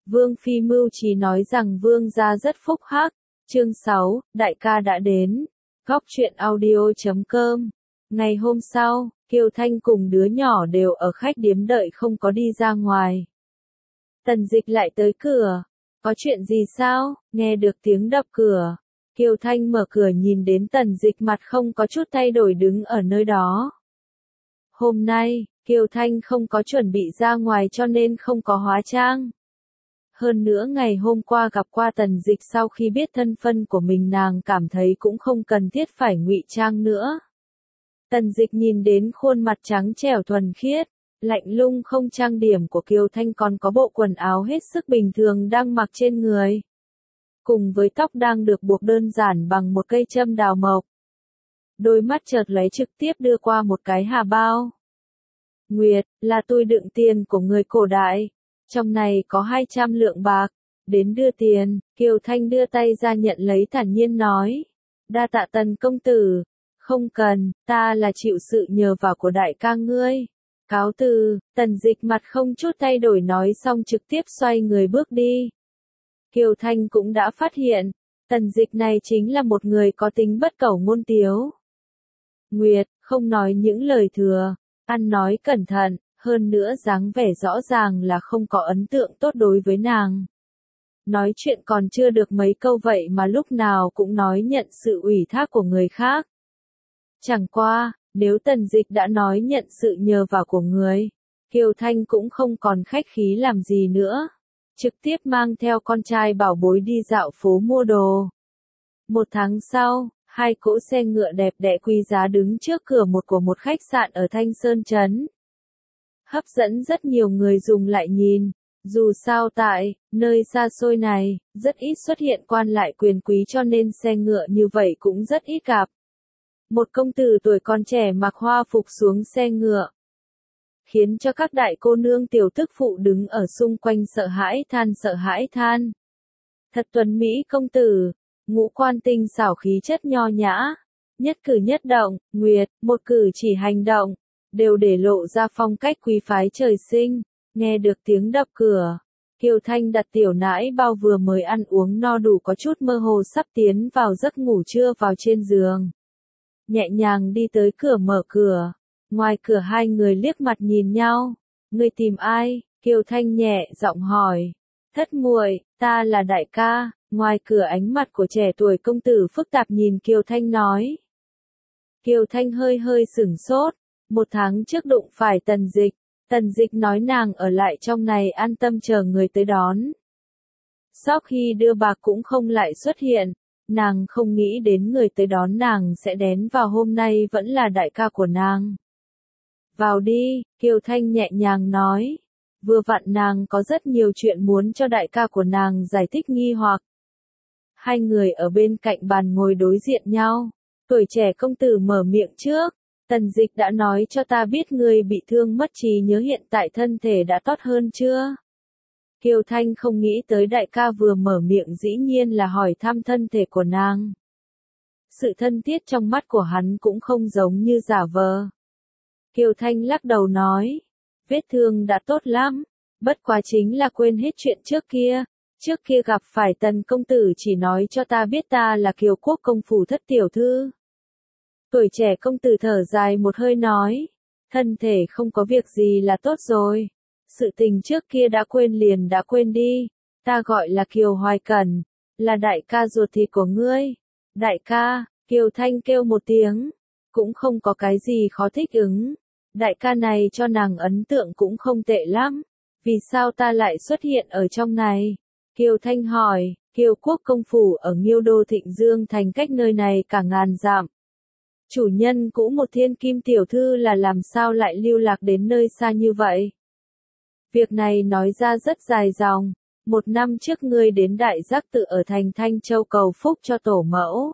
Vương Phi mưu trí nói rằng Vương gia rất phúc hắc. Chương 6, đại ca đã đến. Góc truyện audio.com. Ngày hôm sau, Kiều Thanh cùng đứa nhỏ đều ở khách điếm đợi không có đi ra ngoài. Tần Dịch lại tới cửa. Có chuyện gì sao? Nghe được tiếng đập cửa. Kiều Thanh mở cửa nhìn đến Tần Dịch mặt không có chút thay đổi đứng ở nơi đó. Hôm nay, Kiều Thanh không có chuẩn bị ra ngoài cho nên không có hóa trang. Hơn nữa ngày hôm qua gặp qua Tần Dịch, sau khi biết thân phận của mình nàng cảm thấy cũng không cần thiết phải ngụy trang nữa. Tần Dịch nhìn đến khuôn mặt trắng trẻo thuần khiết, lạnh lùng không trang điểm của Kiều Thanh, còn có bộ quần áo hết sức bình thường đang mặc trên người. Cùng với tóc đang được buộc đơn giản bằng một cây châm đào mộc. Đôi mắt chợt lấy trực tiếp đưa qua một cái hà bao. Nguyệt, là túi đựng tiền của người cổ đại. Trong này có 200 lượng bạc. Đến đưa tiền, Kiều Thanh đưa tay ra nhận lấy thản nhiên nói. Đa tạ Tần công tử. Không cần, ta là chịu sự nhờ vả của đại ca ngươi. Cáo từ, Tần Dịch mặt không chút thay đổi nói xong trực tiếp xoay người bước đi. Kiều Thanh cũng đã phát hiện, Tần Dịch này chính là một người có tính bất cẩu ngôn tiếu. Nguyệt, không nói những lời thừa, ăn nói cẩn thận, hơn nữa dáng vẻ rõ ràng là không có ấn tượng tốt đối với nàng. Nói chuyện còn chưa được mấy câu vậy mà lúc nào cũng nói nhận sự ủy thác của người khác. Chẳng qua, nếu Tần Dịch đã nói nhận sự nhờ vả của người, Kiều Thanh cũng không còn khách khí làm gì nữa. Trực tiếp mang theo con trai bảo bối đi dạo phố mua đồ. Một tháng sau, hai cỗ xe ngựa đẹp đẽ quý giá đứng trước cửa của một khách sạn ở Thanh Sơn Trấn. Hấp dẫn rất nhiều người dùng lại nhìn. Dù sao tại nơi xa xôi này, rất ít xuất hiện quan lại quyền quý cho nên xe ngựa như vậy cũng rất ít gặp. Một công tử tuổi còn trẻ mặc hoa phục xuống xe ngựa, khiến cho các đại cô nương tiểu tức phụ đứng ở xung quanh sợ hãi than. Thật tuấn mỹ công tử, ngũ quan tinh xảo khí chất nho nhã, nhất cử nhất động, Nguyệt, một cử chỉ hành động, đều để lộ ra phong cách quý phái trời sinh. Nghe được tiếng đập cửa, Kiều Thanh đặt tiểu nãi bao vừa mới ăn uống no đủ có chút mơ hồ sắp tiến vào giấc ngủ trưa vào trên giường. Nhẹ nhàng đi tới cửa mở cửa. Ngoài cửa hai người liếc mặt nhìn nhau. Ngươi tìm ai? Kiều Thanh nhẹ giọng hỏi. Thất muội, ta là đại ca. Ngoài cửa ánh mặt của trẻ tuổi công tử phức tạp nhìn Kiều Thanh nói. Kiều Thanh hơi sửng sốt. Một tháng trước đụng phải Tần Dịch. Tần Dịch nói nàng ở lại trong này an tâm chờ người tới đón. Sau khi đưa bạc cũng không lại xuất hiện. Nàng không nghĩ đến người tới đón nàng sẽ đến vào hôm nay vẫn là đại ca của nàng. Vào đi, Kiều Thanh nhẹ nhàng nói. Vừa vặn nàng có rất nhiều chuyện muốn cho đại ca của nàng giải thích nghi hoặc. Hai người ở bên cạnh bàn ngồi đối diện nhau. Tuổi trẻ công tử mở miệng trước. Tần Dịch đã nói cho ta biết ngươi bị thương mất trí nhớ, hiện tại thân thể đã tốt hơn chưa? Kiều Thanh không nghĩ tới đại ca vừa mở miệng dĩ nhiên là hỏi thăm thân thể của nàng. Sự thân thiết trong mắt của hắn cũng không giống như giả vờ. Kiều Thanh lắc đầu nói, vết thương đã tốt lắm, bất quá chính là quên hết chuyện trước kia. Trước kia gặp phải Tần công tử chỉ nói cho ta biết ta là Kiều Quốc công phủ thất tiểu thư. Tuổi trẻ công tử thở dài một hơi nói, thân thể không có việc gì là tốt rồi. Sự tình trước kia đã quên liền đã quên đi. Ta gọi là Kiều Hoài Cẩn, là đại ca ruột thịt của ngươi. Đại ca, Kiều Thanh kêu một tiếng, cũng không có cái gì khó thích ứng. Đại ca này cho nàng ấn tượng cũng không tệ lắm. Vì sao ta lại xuất hiện ở trong này? Kiều Thanh hỏi, Kiều Quốc công phủ ở Nghiêu Đô Thịnh Dương thành cách nơi này cả ngàn dặm. Chủ nhân cũ một thiên kim tiểu thư là làm sao lại lưu lạc đến nơi xa như vậy? Việc này nói ra rất dài dòng. Một năm trước ngươi đến Đại Giác Tự ở thành Thanh Châu cầu phúc cho tổ mẫu.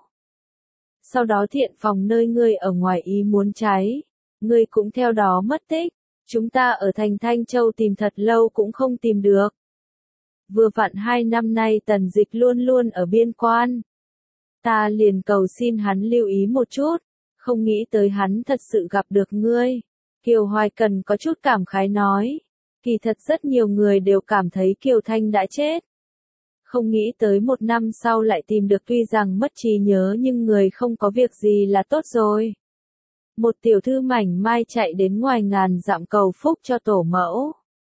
Sau đó thiện phòng nơi ngươi ở ngoài ý muốn cháy. Ngươi cũng theo đó mất tích. Chúng ta ở thành Thanh Châu tìm thật lâu cũng không tìm được. Vừa vặn 2 năm nay Tần Dịch luôn luôn ở biên quan. Ta liền cầu xin hắn lưu ý một chút. Không nghĩ tới hắn thật sự gặp được ngươi. Kiều Hoài Cần có chút cảm khái nói. Kỳ thật rất nhiều người đều cảm thấy Kiều Thanh đã chết. Không nghĩ tới 1 năm sau lại tìm được, tuy rằng mất trí nhớ nhưng người không có việc gì là tốt rồi. Một tiểu thư mảnh mai chạy đến ngoài ngàn dặm cầu phúc cho tổ mẫu.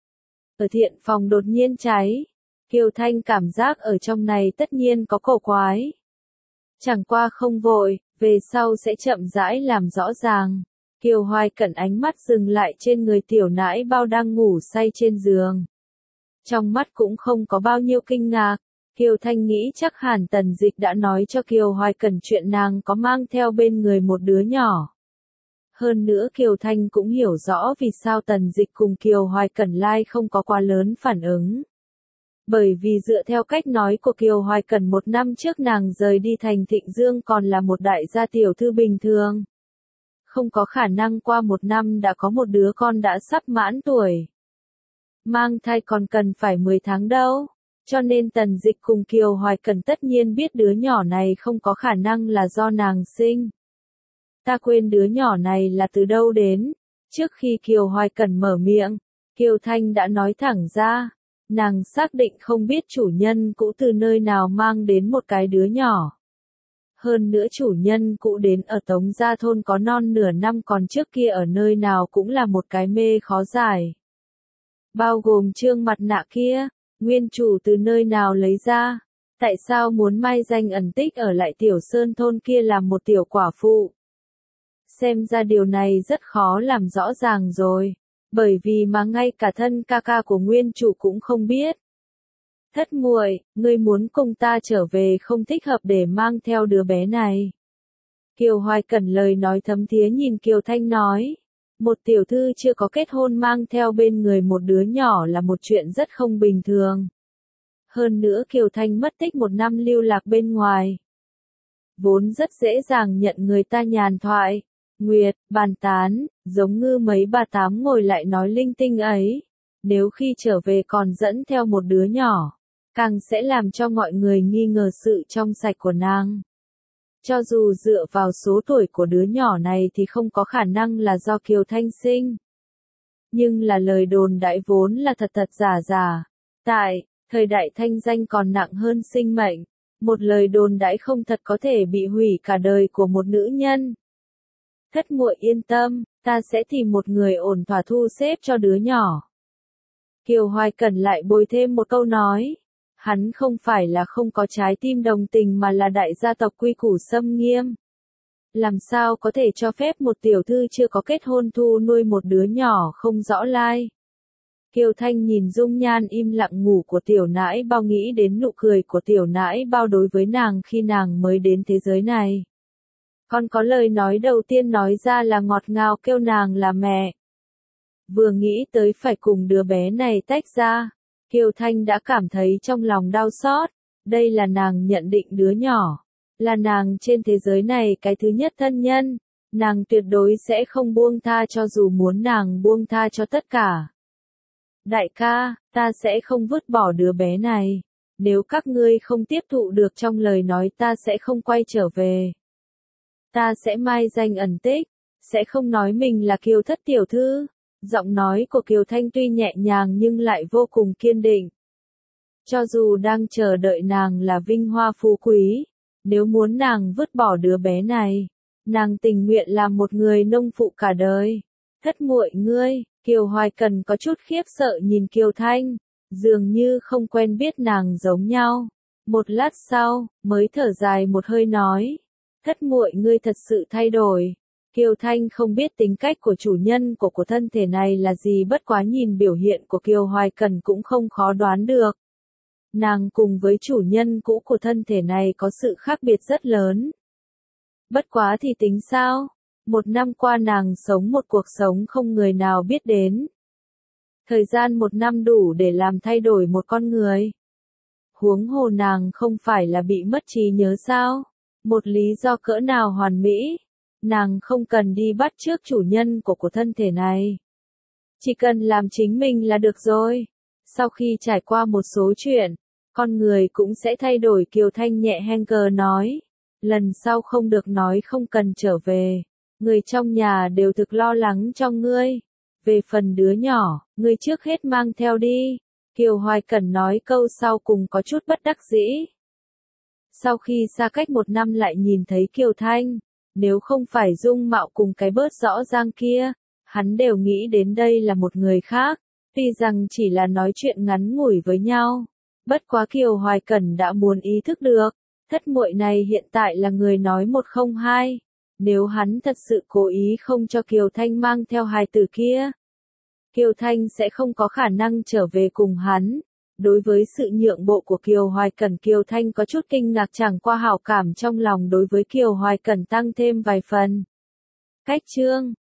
Ở thiện phòng đột nhiên cháy. Kiều Thanh cảm giác ở trong này tất nhiên có cổ quái. Chẳng qua không vội, về sau sẽ chậm rãi làm rõ ràng. Kiều Hoài Cẩn ánh mắt dừng lại trên người tiểu nãi bao đang ngủ say trên giường. Trong mắt cũng không có bao nhiêu kinh ngạc. Kiều Thanh nghĩ chắc hẳn Tần Dịch đã nói cho Kiều Hoài Cẩn chuyện nàng có mang theo bên người một đứa nhỏ. Hơn nữa Kiều Thanh cũng hiểu rõ vì sao Tần Dịch cùng Kiều Hoài Cẩn Lai không có quá lớn phản ứng. Bởi vì dựa theo cách nói của Kiều Hoài Cẩn 1 năm trước nàng rời đi thành Thịnh Dương còn là một đại gia tiểu thư bình thường. Không có khả năng qua 1 năm đã có một đứa con đã sắp mãn tuổi. Mang thai còn cần phải 10 tháng đâu. Cho nên Tần Dịch cùng Kiều Hoài Cẩn tất nhiên biết đứa nhỏ này không có khả năng là do nàng sinh. Ta quên đứa nhỏ này là từ đâu đến. Trước khi Kiều Hoài Cẩn mở miệng, Kiều Thanh đã nói thẳng ra. Nàng xác định không biết chủ nhân cũ từ nơi nào mang đến một cái đứa nhỏ. Hơn nữa chủ nhân cũ đến ở Tống Gia Thôn có non nửa năm, còn trước kia ở nơi nào cũng là một cái mê khó giải. Bao gồm trương mặt nạ kia, nguyên chủ từ nơi nào lấy ra, tại sao muốn mai danh ẩn tích ở lại Tiểu Sơn Thôn kia làm một tiểu quả phụ. Xem ra điều này rất khó làm rõ ràng rồi, bởi vì mà ngay cả thân ca ca của nguyên chủ cũng không biết. Thất muội, ngươi muốn cùng ta trở về không thích hợp để mang theo đứa bé này. Kiều Hoài Cẩn lời nói thấm thía nhìn Kiều Thanh nói. Một tiểu thư chưa có kết hôn mang theo bên người một đứa nhỏ là một chuyện rất không bình thường. Hơn nữa Kiều Thanh mất tích 1 năm lưu lạc bên ngoài. Vốn rất dễ dàng nhận người ta nhàn thoại, nguyệt, bàn tán, giống như mấy bà tám ngồi lại nói linh tinh ấy. Nếu khi trở về còn dẫn theo một đứa nhỏ, càng sẽ làm cho mọi người nghi ngờ sự trong sạch của nàng. Cho dù dựa vào số tuổi của đứa nhỏ này thì không có khả năng là do Kiều Thanh sinh. Nhưng là lời đồn đại vốn là thật thật giả giả. Tại thời đại thanh danh còn nặng hơn sinh mệnh, một lời đồn đại không thật có thể bị hủy cả đời của một nữ nhân. Thất muội yên tâm, ta sẽ tìm một người ổn thỏa thu xếp cho đứa nhỏ. Kiều Hoài Cẩn lại bồi thêm một câu nói. Hắn không phải là không có trái tim đồng tình mà là đại gia tộc quy củ xâm nghiêm. Làm sao có thể cho phép một tiểu thư chưa có kết hôn thu nuôi một đứa nhỏ không rõ lai. Kiều Thanh nhìn dung nhan im lặng ngủ của tiểu nãi bao, nghĩ đến nụ cười của tiểu nãi bao đối với nàng khi nàng mới đến thế giới này. Còn có lời nói đầu tiên nói ra là ngọt ngào kêu nàng là mẹ. Vừa nghĩ tới phải cùng đứa bé này tách ra, Kiều Thanh đã cảm thấy trong lòng đau xót. Đây là nàng nhận định đứa nhỏ, là nàng trên thế giới này cái thứ nhất thân nhân. Nàng tuyệt đối sẽ không buông tha cho dù muốn nàng buông tha cho tất cả. Đại ca, ta sẽ không vứt bỏ đứa bé này. Nếu các ngươi không tiếp thụ được trong lời nói ta sẽ không quay trở về. Ta sẽ mai danh ẩn tích, sẽ không nói mình là Kiều thất tiểu thư. Giọng nói của Kiều Thanh tuy nhẹ nhàng nhưng lại vô cùng kiên định. Cho dù đang chờ đợi nàng là vinh hoa phú quý, nếu muốn nàng vứt bỏ đứa bé này, nàng tình nguyện làm một người nông phụ cả đời. Thất muội ngươi, Kiều Hoài Cần có chút khiếp sợ nhìn Kiều Thanh, dường như không quen biết nàng giống nhau. Một lát sau, mới thở dài một hơi nói, thất muội ngươi thật sự thay đổi. Kiều Thanh không biết tính cách của chủ nhân của thân thể này là gì, bất quá nhìn biểu hiện của Kiều Hoài Cần cũng không khó đoán được. Nàng cùng với chủ nhân cũ của thân thể này có sự khác biệt rất lớn. Bất quá thì tính sao? 1 năm qua nàng sống một cuộc sống không người nào biết đến. Thời gian 1 năm đủ để làm thay đổi một con người. Huống hồ nàng không phải là bị mất trí nhớ sao? Một lý do cỡ nào hoàn mỹ? Nàng không cần đi bắt chước chủ nhân của thân thể này. Chỉ cần làm chính mình là được rồi. Sau khi trải qua một số chuyện, con người cũng sẽ thay đổi. Kiều Thanh nhẹ heng cờ nói. Lần sau không được nói không cần trở về. Người trong nhà đều thực lo lắng cho ngươi. Về phần đứa nhỏ, ngươi trước hết mang theo đi. Kiều Hoài Cẩn nói câu sau cùng có chút bất đắc dĩ. Sau khi xa cách 1 năm lại nhìn thấy Kiều Thanh, nếu không phải dung mạo cùng cái bớt rõ ràng kia, hắn đều nghĩ đến đây là một người khác, tuy rằng chỉ là nói chuyện ngắn ngủi với nhau. Bất quá Kiều Hoài Cẩn đã muốn ý thức được, thất muội này hiện tại là người nói một không hai. Nếu hắn thật sự cố ý không cho Kiều Thanh mang theo hài tử kia, Kiều Thanh sẽ không có khả năng trở về cùng hắn. Đối với sự nhượng bộ của Kiều Hoài Cẩn, Kiều Thanh có chút kinh ngạc, chẳng qua hảo cảm trong lòng đối với Kiều Hoài Cẩn tăng thêm vài phần. Cách chương